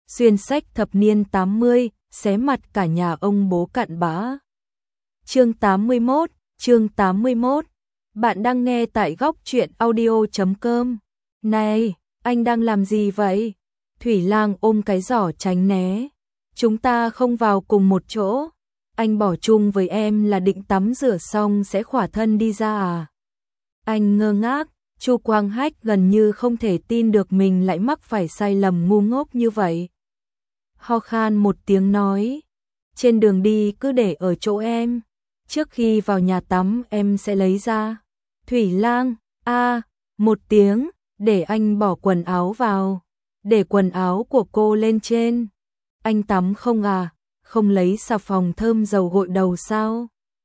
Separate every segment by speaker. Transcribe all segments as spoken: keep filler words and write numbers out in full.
Speaker 1: xuyên sách thập niên tám mươi, xé mặt cả nhà ông bố cặn bã. Chương tám mươi mốt, chương tám mươi mốt. Bạn đang nghe tại góc truyện audio chấm com. Này, anh đang làm gì vậy? Thủy Lang ôm cái giỏ tránh né. Chúng ta không vào cùng một chỗ. Anh bỏ chung với em là định tắm rửa xong sẽ khỏa thân đi ra à? Anh ngơ ngác, Chu Quang Hách gần như không thể tin được mình lại mắc phải sai lầm ngu ngốc như vậy. Ho khan một tiếng nói, trên đường đi cứ để ở chỗ em, trước khi vào nhà tắm em sẽ lấy ra. Thủy Lang, a, một tiếng, để anh bỏ quần áo vào, để quần áo của cô lên trên. Anh tắm không à, không lấy xà phòng thơm dầu gội đầu sao?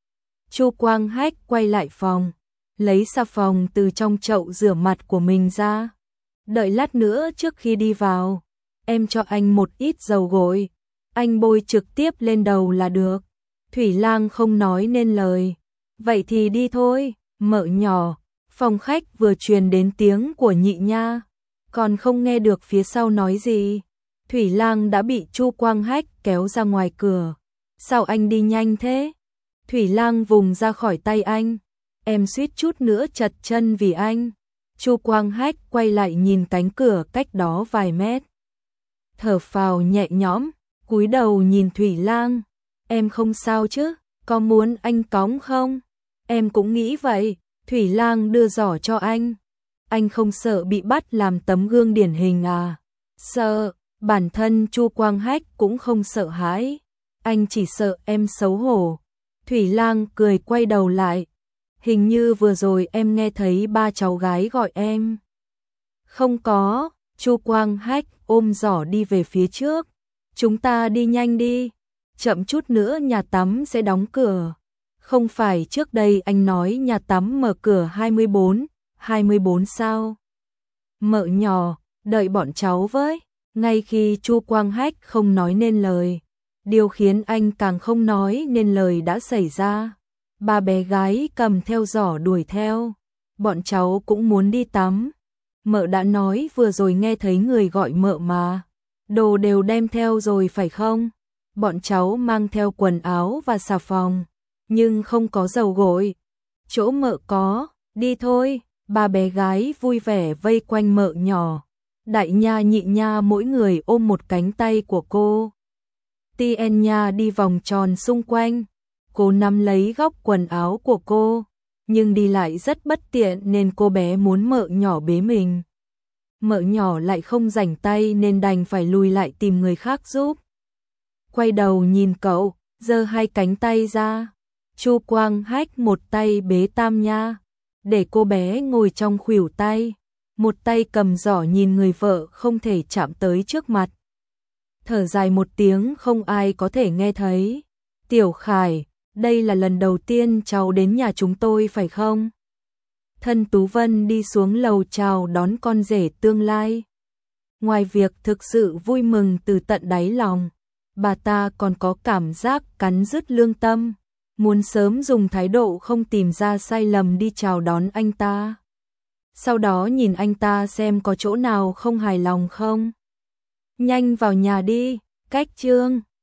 Speaker 1: Chu Quang Hách quay lại phòng, lấy xà phòng từ trong chậu rửa mặt của mình ra. Đợi lát nữa trước khi đi vào, em cho anh một ít dầu gội, anh bôi trực tiếp lên đầu là được. Thủy Lang không nói nên lời. Vậy thì đi thôi, mợ nhỏ. Phòng khách vừa truyền đến tiếng của Nhị Nha, còn không nghe được phía sau nói gì. Thủy Lang đã bị Chu Quang Hách kéo ra ngoài cửa. Sao anh đi nhanh thế? Thủy Lang vùng ra khỏi tay anh. Em suýt chút nữa chật chân vì anh. Chu Quang Hách quay lại nhìn cánh cửa cách đó vài mét. Thở phào nhẹ nhõm, cúi đầu nhìn Thủy Lang. Em không sao chứ, có muốn anh cõng không? Em cũng nghĩ vậy. Thủy Lang đưa giỏ cho anh. Anh không sợ bị bắt làm tấm gương điển hình à? Sợ, bản thân Chu Quang Hách cũng không sợ hãi. Anh chỉ sợ em xấu hổ. Thủy Lang cười quay đầu lại. Hình như vừa rồi em nghe thấy ba cháu gái gọi em. Không có, Chu Quang Hách ôm giỏ đi về phía trước. Chúng ta đi nhanh đi, chậm chút nữa nhà tắm sẽ đóng cửa. Không phải trước đây anh nói nhà tắm mở cửa hai mươi bốn, hai mươi bốn sao? Mợ nhỏ, đợi bọn cháu với. Ngay khi Chu Quang Hách không nói nên lời, điều khiến anh càng không nói nên lời đã xảy ra. Ba bé gái cầm theo giỏ đuổi theo. Bọn cháu cũng muốn đi tắm. Mợ đã nói vừa rồi nghe thấy người gọi mợ mà. Đồ đều đem theo rồi phải không? Bọn cháu mang theo quần áo và xà phòng, nhưng không có dầu gội. Chỗ mợ có, đi thôi. Ba bé gái vui vẻ vây quanh mợ nhỏ. Đại Nha Nhị Nha mỗi người ôm một cánh tay của cô. Tien Nha đi vòng tròn xung quanh. Cô nắm lấy góc quần áo của cô, nhưng đi lại rất bất tiện nên cô bé muốn mợ nhỏ bế mình. Mợ nhỏ lại không rảnh tay nên đành phải lùi lại tìm người khác giúp. Quay đầu nhìn cậu, giơ hai cánh tay ra. Chu Quang Hách một tay bế Tam Nha, để cô bé ngồi trong khuỷu tay. Một tay cầm giỏ nhìn người vợ không thể chạm tới trước mặt. Thở dài một tiếng không ai có thể nghe thấy. Tiểu Khải, đây là lần đầu tiên cháu đến nhà chúng tôi phải không? Thân Tú Vân đi xuống lầu chào đón con rể tương lai. Ngoài việc thực sự vui mừng từ tận đáy lòng, bà ta còn có cảm giác cắn rứt lương tâm, muốn sớm dùng thái độ không tìm ra sai lầm đi chào đón anh ta. Sau đó nhìn anh ta xem có chỗ nào không hài lòng không. Nhanh vào nhà đi, cách Trương.